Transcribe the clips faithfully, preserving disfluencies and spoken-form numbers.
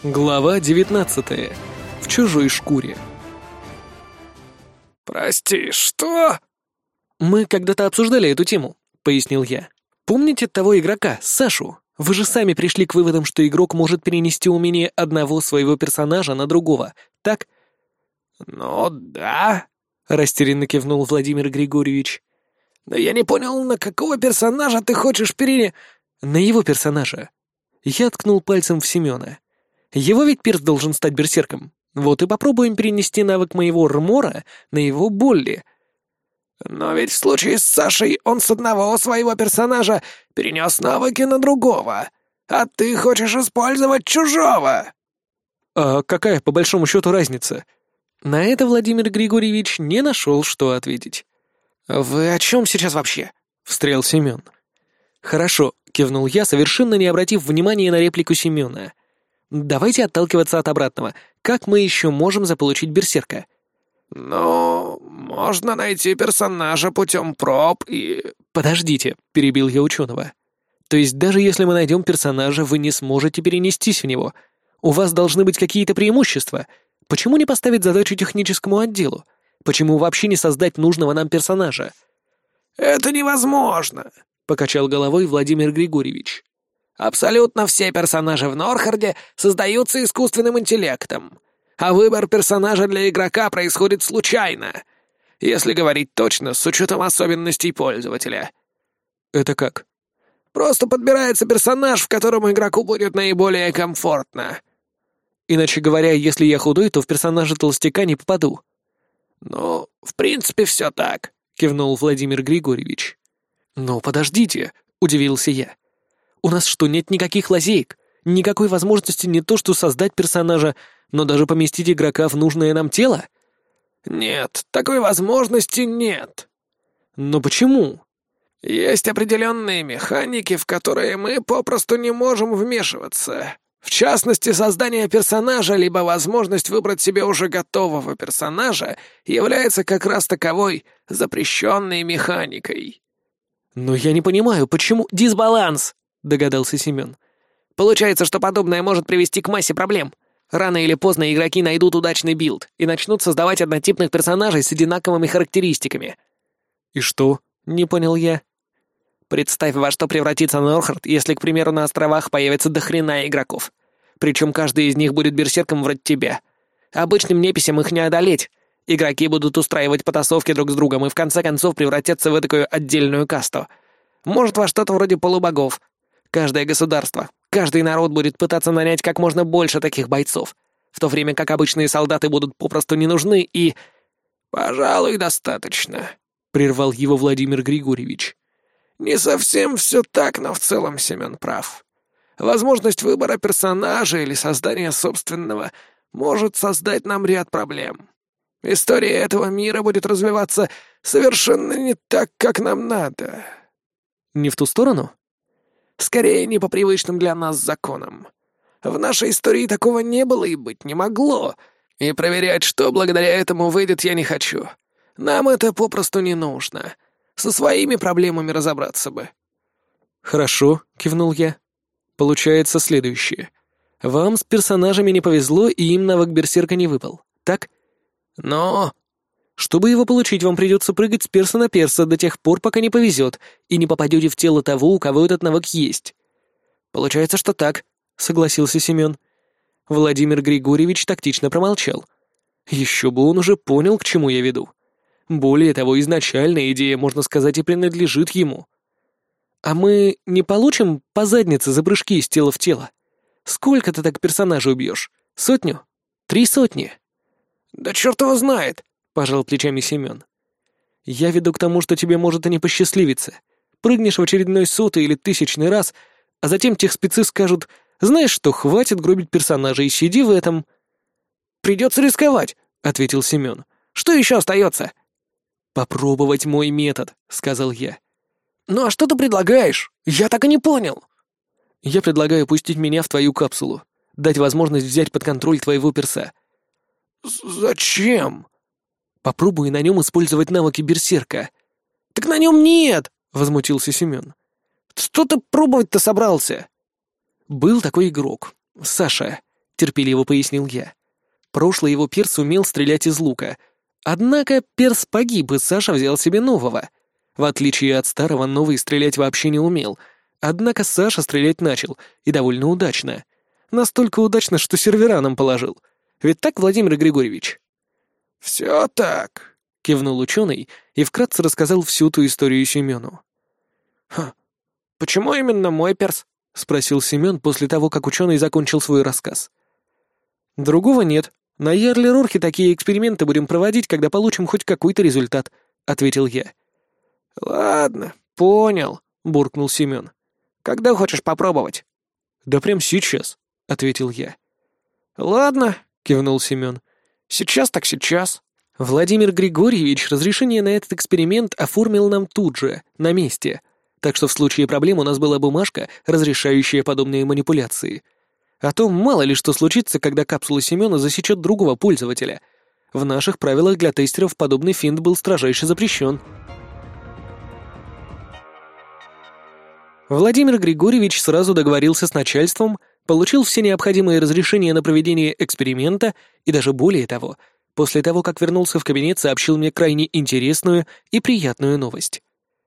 Глава девятнадцатая. В чужой шкуре. «Прости, что?» «Мы когда-то обсуждали эту тему», — пояснил я. «Помните того игрока, Сашу? Вы же сами пришли к выводам, что игрок может перенести умение одного своего персонажа на другого, так?» «Ну да», — растерянно кивнул Владимир Григорьевич. «но я не понял, на какого персонажа ты хочешь пере...» «На его персонажа». Я ткнул пальцем в Семена. «Его ведь перс должен стать берсерком. Вот и попробуем перенести навык моего Рмора на его Болли». «Но ведь в случае с Сашей он с одного своего персонажа перенес навыки на другого, а ты хочешь использовать чужого!» «А какая, по большому счету, разница?» На это Владимир Григорьевич не нашел, что ответить. «Вы о чем сейчас вообще?» — встрял Семен. «Хорошо», — кивнул я, совершенно не обратив внимания на реплику Семена. «Давайте отталкиваться от обратного. Как мы еще можем заполучить берсерка?» «Ну, можно найти персонажа путем проб и...» «Подождите», — перебил я ученого. «То есть даже если мы найдем персонажа, вы не сможете перенестись в него? У вас должны быть какие-то преимущества. Почему не поставить задачу техническому отделу? Почему вообще не создать нужного нам персонажа?» «Это невозможно», — покачал головой Владимир Григорьевич. «Абсолютно все персонажи в Норхарде создаются искусственным интеллектом, а выбор персонажа для игрока происходит случайно, если говорить точно, с учетом особенностей пользователя». «Это как?» «Просто подбирается персонаж, в котором игроку будет наиболее комфортно». «Иначе говоря, если я худой, то в персонажа толстяка не попаду». «Ну, в принципе, все так», — кивнул Владимир Григорьевич. «Но подождите», — удивился я. «У нас что, нет никаких лазеек? Никакой возможности не то что создать персонажа, но даже поместить игрока в нужное нам тело?» «Нет, такой возможности нет». «Но почему?» «Есть определенные механики, в которые мы попросту не можем вмешиваться. В частности, создание персонажа, либо возможность выбрать себе уже готового персонажа, является как раз таковой запрещенной механикой». «Но я не понимаю, почему...» «Дисбаланс!» — догадался Семен. «Получается, что подобное может привести к массе проблем. Рано или поздно игроки найдут удачный билд и начнут создавать однотипных персонажей с одинаковыми характеристиками». «И что?» — не понял я. «Представь, во что превратится Норхард, если, к примеру, на островах появится дохрена игроков. Причем каждый из них будет берсерком вроде тебя. Обычным неписям их не одолеть. Игроки будут устраивать потасовки друг с другом и в конце концов превратятся в такую отдельную касту. Может, во что-то вроде полубогов. Каждое государство, каждый народ будет пытаться нанять как можно больше таких бойцов, в то время как обычные солдаты будут попросту не нужны и...» «Пожалуй, достаточно», — прервал его Владимир Григорьевич. «Не совсем все так, но в целом Семен прав. Возможность выбора персонажа или создания собственного может создать нам ряд проблем. История этого мира будет развиваться совершенно не так, как нам надо». «Не в ту сторону?» «Скорее, не по привычным для нас законам. В нашей истории такого не было и быть не могло, и проверять, что благодаря этому выйдет, я не хочу. Нам это попросту не нужно. Со своими проблемами разобраться бы». «Хорошо», — кивнул я. «Получается следующее. Вам с персонажами не повезло, и им навык берсерка не выпал, так?» «Но...» «Чтобы его получить, вам придется прыгать с перса на перса до тех пор, пока не повезет, и не попадете в тело того, у кого этот навык есть». «Получается, что так», — согласился Семен. Владимир Григорьевич тактично промолчал. Еще бы он уже понял, к чему я веду. Более того, изначальная идея, можно сказать, и принадлежит ему. «А мы не получим по заднице за прыжки из тела в тело? Сколько ты так персонажа убьешь? Сотню? Три сотни?» «Да черт его знает», — пожал плечами Семен. «Я веду к тому, что тебе может и не посчастливиться. Прыгнешь в очередной сотый или тысячный раз, а затем тех спецы скажут: знаешь что, хватит гробить персонажей, сиди в этом». «Придется рисковать», — ответил Семен. «Что еще остается?» «Попробовать мой метод», — сказал я. «Ну а что ты предлагаешь? Я так и не понял». «Я предлагаю пустить меня в твою капсулу, дать возможность взять под контроль твоего перса». «Зачем?» «Попробуй на нем использовать навыки берсерка». «Так на нем нет», — возмутился Семен. «Что ты пробовать-то собрался?» «Был такой игрок, Саша, — терпеливо пояснил я. Прошлый его перс умел стрелять из лука. Однако перс погиб, и Саша взял себе нового. В отличие от старого, новый стрелять вообще не умел. Однако Саша стрелять начал, и довольно удачно. Настолько удачно, что сервера нам положил. Ведь так, Владимир Григорьевич?» «Все так», — кивнул ученый и вкратце рассказал всю ту историю Семену. «Ха, почему именно мой перс?» — спросил Семен после того, как ученый закончил свой рассказ. «Другого нет. На Ярле-Рорхе такие эксперименты будем проводить, когда получим хоть какой-то результат», — ответил я. «Ладно, понял», — буркнул Семен. «Когда хочешь попробовать?» «Да прям сейчас», — ответил я. «Ладно», — кивнул Семен. «Сейчас так сейчас». Владимир Григорьевич разрешение на этот эксперимент оформил нам тут же, на месте, так что в случае проблем у нас была бумажка, разрешающая подобные манипуляции. А то мало ли что случится, когда капсула Семена засечет другого пользователя. В наших правилах для тестеров подобный финт был строжайше запрещен. Владимир Григорьевич сразу договорился с начальством, получил все необходимые разрешения на проведение эксперимента и даже более того, после того, как вернулся в кабинет, сообщил мне крайне интересную и приятную новость.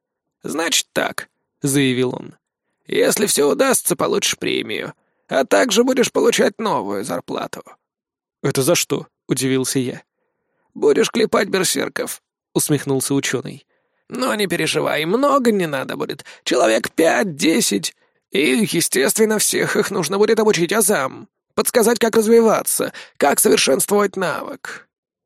«Значит так», — заявил он, — «если все удастся, получишь премию, а также будешь получать новую зарплату». «Это за что?» — удивился я. «Будешь клепать берсерков», — усмехнулся ученый. «Но не переживай, много не надо будет, человек пять-десять, и, естественно, всех их нужно будет обучить азам, подсказать, как развиваться, как совершенствовать навык».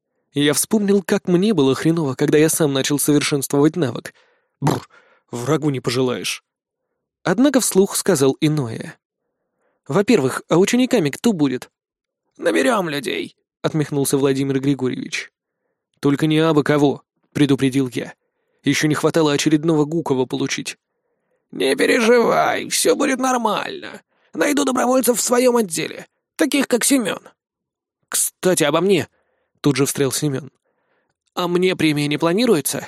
Я вспомнил, как мне было хреново, когда я сам начал совершенствовать навык. Бррр, врагу не пожелаешь. Однако вслух сказал иное. «Во-первых, а учениками кто будет?» «Наберем людей», — отмахнулся Владимир Григорьевич. «Только не абы кого», — предупредил я. «Еще не хватало очередного Гукова получить». «Не переживай, все будет нормально. Найду добровольцев в своем отделе, таких как Семен». «Кстати, обо мне», — тут же встрял Семен. «А мне премия не планируется?»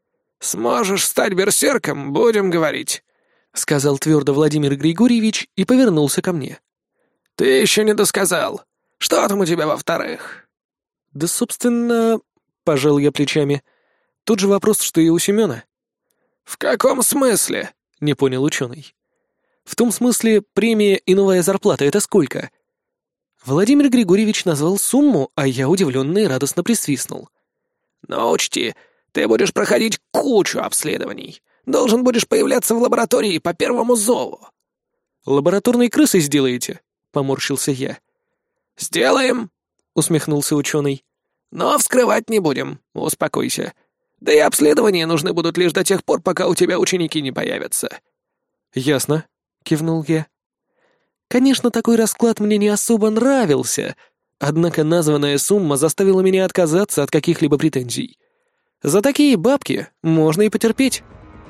«Сможешь стать берсерком, будем говорить», — сказал твердо Владимир Григорьевич и повернулся ко мне. «Ты еще не досказал. Что там у тебя во-вторых?» «Да, собственно...» — пожал я плечами. «Тот же вопрос, что и у Семена». «В каком смысле?» — не понял ученый. «В том смысле, премия и новая зарплата — это сколько?» Владимир Григорьевич назвал сумму, а я удивленно и радостно присвистнул. «Но учти, ты будешь проходить кучу обследований. Должен будешь появляться в лаборатории по первому зову». «Лабораторной крысой сделаете?» — поморщился я. «Сделаем», — усмехнулся ученый. «Но вскрывать не будем, успокойся. Да и обследования нужны будут лишь до тех пор, пока у тебя ученики не появятся». «Ясно», — кивнул я. Конечно, такой расклад мне не особо нравился, однако названная сумма заставила меня отказаться от каких-либо претензий. За такие бабки можно и потерпеть.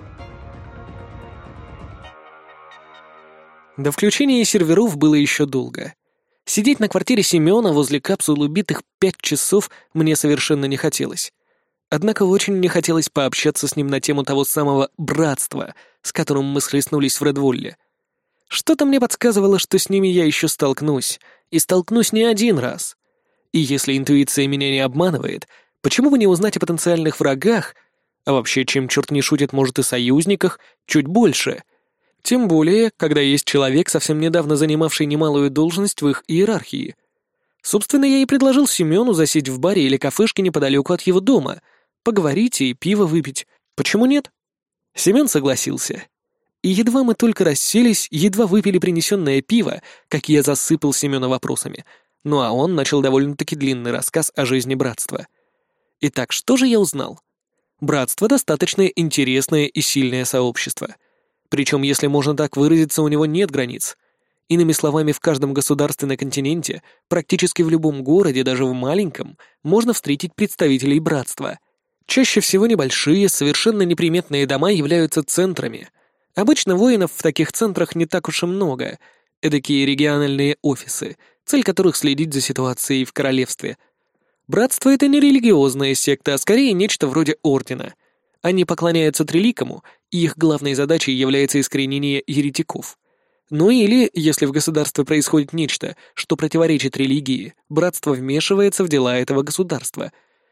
До включения серверов было еще долго. Сидеть на квартире Семена возле капсулы битых пять часов мне совершенно не хотелось. Однако очень не хотелось пообщаться с ним на тему того самого братства, с которым мы схлестнулись в Редволле. Что-то мне подсказывало, что с ними я еще столкнусь, и столкнусь не один раз. И если интуиция меня не обманывает, почему бы не узнать о потенциальных врагах, а вообще, чем черт не шутит, может и союзниках, чуть больше? Тем более, когда есть человек, совсем недавно занимавший немалую должность в их иерархии. Собственно, я и предложил Семену засесть в баре или кафешке неподалеку от его дома, поговорить и пиво выпить. Почему нет? Семен согласился. И едва мы только расселись, едва выпили принесенное пиво, как я засыпал Семена вопросами. Ну а он начал довольно-таки длинный рассказ о жизни братства. Итак, что же я узнал? Братство — достаточно интересное и сильное сообщество. Причем, если можно так выразиться, у него нет границ. Иными словами, в каждом государстве на континенте, практически в любом городе, даже в маленьком, можно встретить представителей братства. Чаще всего небольшие, совершенно неприметные дома являются центрами. Обычно воинов в таких центрах не так уж и много. Эдакие региональные офисы, цель которых следить за ситуацией в королевстве. Братство — это не религиозная секта, а скорее нечто вроде ордена. Они поклоняются Триликому, и их главной задачей является искоренение еретиков. Ну или, если в государстве происходит нечто, что противоречит религии, братство вмешивается в дела этого государства.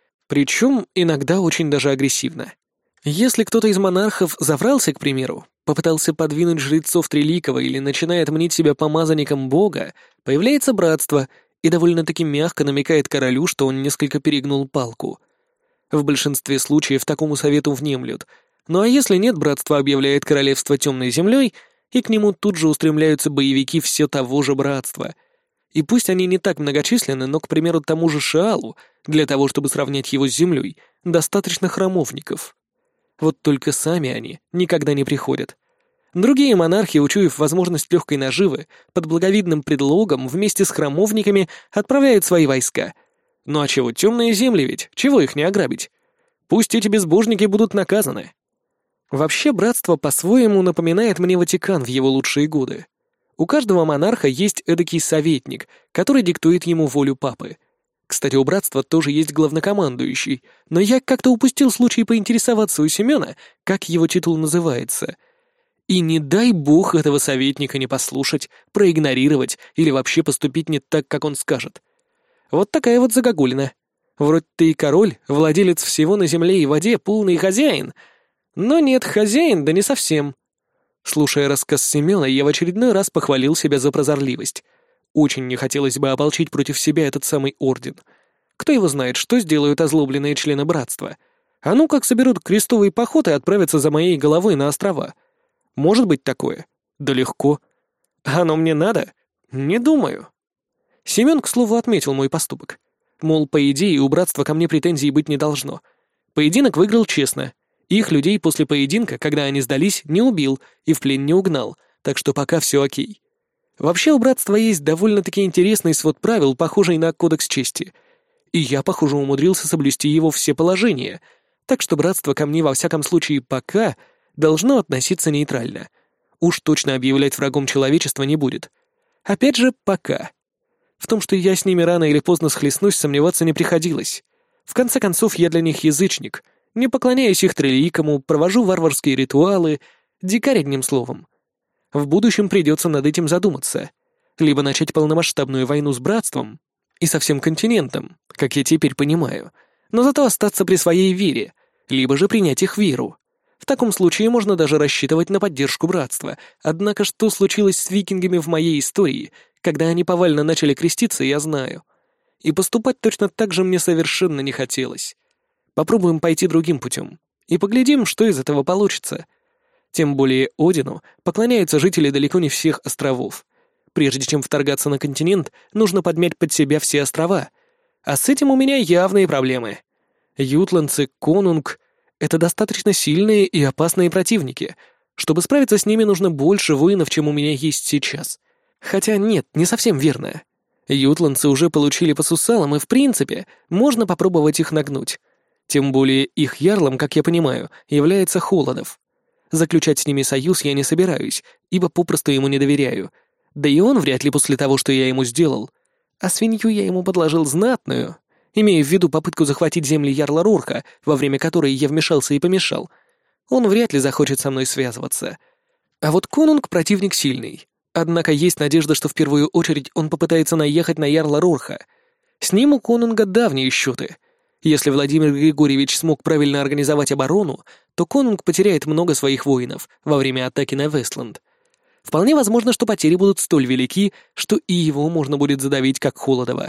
Причем иногда очень даже агрессивно. Если кто-то из монархов заврался, к примеру, попытался подвинуть жрецов Триликова или начинает мнить себя помазанником бога, появляется братство и довольно-таки мягко намекает королю, что он несколько перегнул палку. В большинстве случаев такому совету внемлют. Ну а если нет, братство объявляет королевство темной землей, и к нему тут же устремляются боевики все того же братства. И пусть они не так многочисленны, но, к примеру, тому же Шаалу, для того, чтобы сравнять его с землей, достаточно храмовников. Вот только сами они никогда не приходят. Другие монархи, учуяв возможность легкой наживы, под благовидным предлогом вместе с храмовниками отправляют свои войска. Ну а чего, темные земли ведь, чего их не ограбить? Пусть эти безбожники будут наказаны. Вообще, братство по-своему напоминает мне Ватикан в его лучшие годы. У каждого монарха есть эдакий советник, который диктует ему волю папы. Кстати, у братства тоже есть главнокомандующий, но я как-то упустил случай поинтересоваться у Семена, как его титул называется. И не дай бог этого советника не послушать, проигнорировать или вообще поступить не так, как он скажет. Вот такая вот загогулина. Вроде ты и король, владелец всего на земле и воде, полный хозяин. Но нет, хозяин, да не совсем. Слушая рассказ Семена, я в очередной раз похвалил себя за прозорливость. Очень не хотелось бы ополчить против себя этот самый орден. Кто его знает, что сделают озлобленные члены братства? А ну как соберут крестовый поход и отправятся за моей головой на острова? Может быть такое? Да легко. А оно мне надо? Не думаю. Семен, к слову, отметил мой поступок. Мол, по идее, у братства ко мне претензий быть не должно. Поединок выиграл честно. Их людей после поединка, когда они сдались, не убил и в плен не угнал, так что пока все окей. Вообще у братства есть довольно-таки интересный свод правил, похожий на кодекс чести. И я, похоже, умудрился соблюсти его все положения, так что братство ко мне во всяком случае пока должно относиться нейтрально. Уж точно объявлять врагом человечества не будет. Опять же, пока. В том, что я с ними рано или поздно схлестнусь, сомневаться не приходилось. В конце концов, я для них язычник, не поклоняюсь их триликому, провожу варварские ритуалы, дикарь одним словом. В будущем придется над этим задуматься. Либо начать полномасштабную войну с братством и со всем континентом, как я теперь понимаю, но зато остаться при своей вере, либо же принять их веру. В таком случае можно даже рассчитывать на поддержку братства. Однако что случилось с викингами в моей истории, когда они повально начали креститься, я знаю. И поступать точно так же мне совершенно не хотелось. Попробуем пойти другим путем и поглядим, что из этого получится. Тем более Одину поклоняются жители далеко не всех островов. Прежде чем вторгаться на континент, нужно подмять под себя все острова. А с этим у меня явные проблемы. Ютландцы, конунг — это достаточно сильные и опасные противники. Чтобы справиться с ними, нужно больше воинов, чем у меня есть сейчас. Хотя нет, не совсем верно. Ютландцы уже получили по сусалам, и в принципе можно попробовать их нагнуть. Тем более их ярлом, как я понимаю, является Холодов. Заключать с ними союз я не собираюсь, ибо попросту ему не доверяю. Да и он вряд ли после того, что я ему сделал. А свинью я ему подложил знатную, имея в виду попытку захватить земли ярла Рорха, во время которой я вмешался и помешал. Он вряд ли захочет со мной связываться. А вот конунг противник сильный. Однако есть надежда, что в первую очередь он попытается наехать на ярла Рорха. С ним у конунга давние счеты. Если Владимир Григорьевич смог правильно организовать оборону, то конунг потеряет много своих воинов во время атаки на Вестланд. Вполне возможно, что потери будут столь велики, что и его можно будет задавить, как Холодова.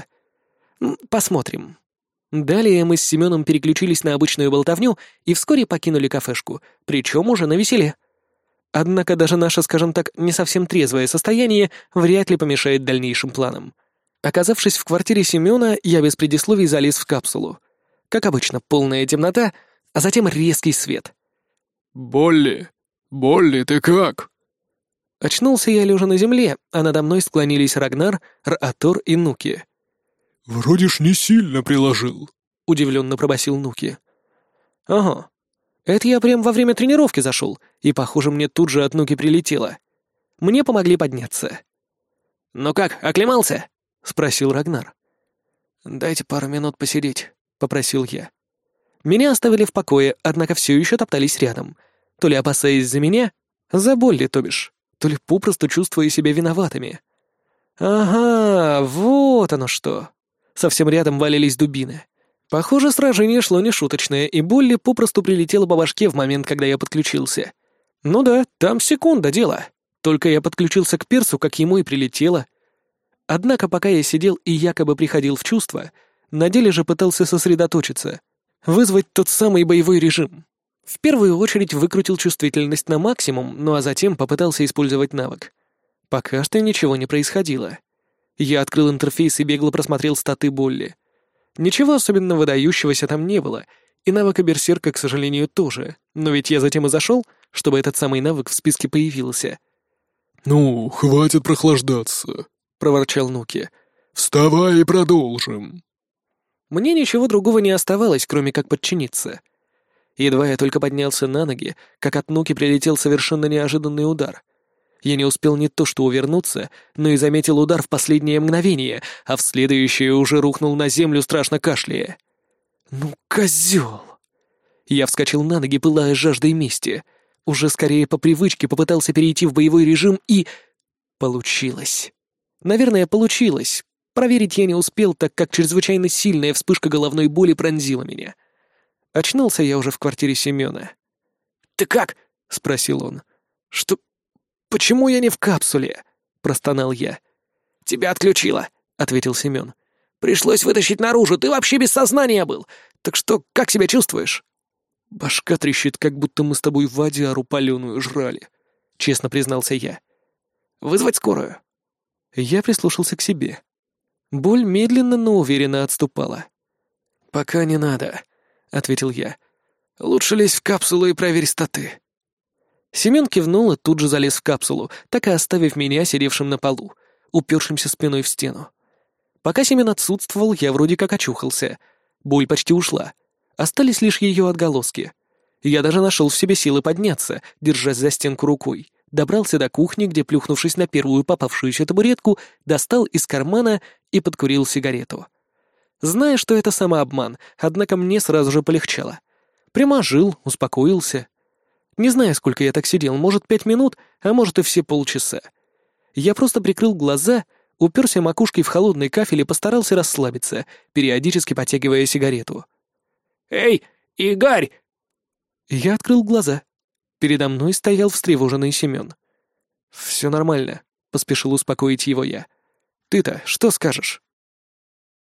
Посмотрим. Далее мы с Семеном переключились на обычную болтовню и вскоре покинули кафешку, причем уже навеселе. Однако даже наше, скажем так, не совсем трезвое состояние вряд ли помешает дальнейшим планам. Оказавшись в квартире Семена, я без предисловий залез в капсулу. Как обычно, полная темнота, а затем резкий свет. «Болли! Болли, ты как?» Очнулся я лежа на земле, а надо мной склонились Рагнар, Р-Атор и Нуки. «Вроде ж не сильно приложил», — удивленно пробасил Нуки. «Ага. Это я прям во время тренировки зашел, и, похоже, мне тут же от Нуки прилетело. Мне помогли подняться». «Ну как, оклемался?» — спросил Рагнар. «Дайте пару минут посидеть», — попросил я. Меня оставили в покое, однако все еще топтались рядом. То ли опасаясь за меня, за Болли, то бишь, то ли попросту чувствуя себя виноватыми. Ага, вот оно что. Совсем рядом валялись дубины. Похоже, сражение шло нешуточное, и Болли попросту прилетела по башке в момент, когда я подключился. Ну да, там секунда дело. Только я подключился к персу, как ему и прилетело. Однако пока я сидел и якобы приходил в чувство, на деле же пытался сосредоточиться, вызвать тот самый боевой режим. В первую очередь выкрутил чувствительность на максимум, ну а затем попытался использовать навык. Пока что ничего не происходило. Я открыл интерфейс и бегло просмотрел статы Болли. Ничего особенно выдающегося там не было, и навыка берсерка, к сожалению, тоже, но ведь я затем и зашел, чтобы этот самый навык в списке появился. «Ну, хватит прохлаждаться», — проворчал Нуки. «Вставай и продолжим». Мне ничего другого не оставалось, кроме как подчиниться. Едва я только поднялся на ноги, как от Нуки прилетел совершенно неожиданный удар. Я не успел не то что увернуться, но и заметил удар в последнее мгновение, а в следующее уже рухнул на землю, страшно кашляя. «Ну, козел!» Я вскочил на ноги, пылая жаждой мести. Уже скорее по привычке попытался перейти в боевой режим и... Получилось. Наверное, получилось. Проверить я не успел, так как чрезвычайно сильная вспышка головной боли пронзила меня. Очнулся я уже в квартире Семёна. «Ты как?» — спросил он. «Что... Почему я не в капсуле?» — простонал я. «Тебя отключило», — ответил Семён. «Пришлось вытащить наружу, ты вообще без сознания был. Так что, как себя чувствуешь?» «Башка трещит, как будто мы с тобой водяру палёную жрали», — честно признался я. «Вызвать скорую?» Я прислушался к себе. Боль медленно, но уверенно отступала. «Пока не надо», — ответил я. «Лучше лезь в капсулу и проверь статы». Семен кивнул и тут же залез в капсулу, так и оставив меня сидевшим на полу, упершимся спиной в стену. Пока Семен отсутствовал, я вроде как очухался. Боль почти ушла. Остались лишь ее отголоски. Я даже нашел в себе силы подняться, держась за стенку рукой. Добрался до кухни, где, плюхнувшись на первую попавшуюся табуретку, достал из кармана и подкурил сигарету. Зная, что это самообман, однако мне сразу же полегчало. Прямо ожил, успокоился. Не знаю, сколько я так сидел, может, пять минут, а может и все полчаса. Я просто прикрыл глаза, уперся макушкой в холодный кафель и постарался расслабиться, периодически потягивая сигарету. «Эй, Игорь!» Я открыл глаза. Передо мной стоял встревоженный Семен. «Все нормально», — поспешил успокоить его я. «Ты-то что скажешь?»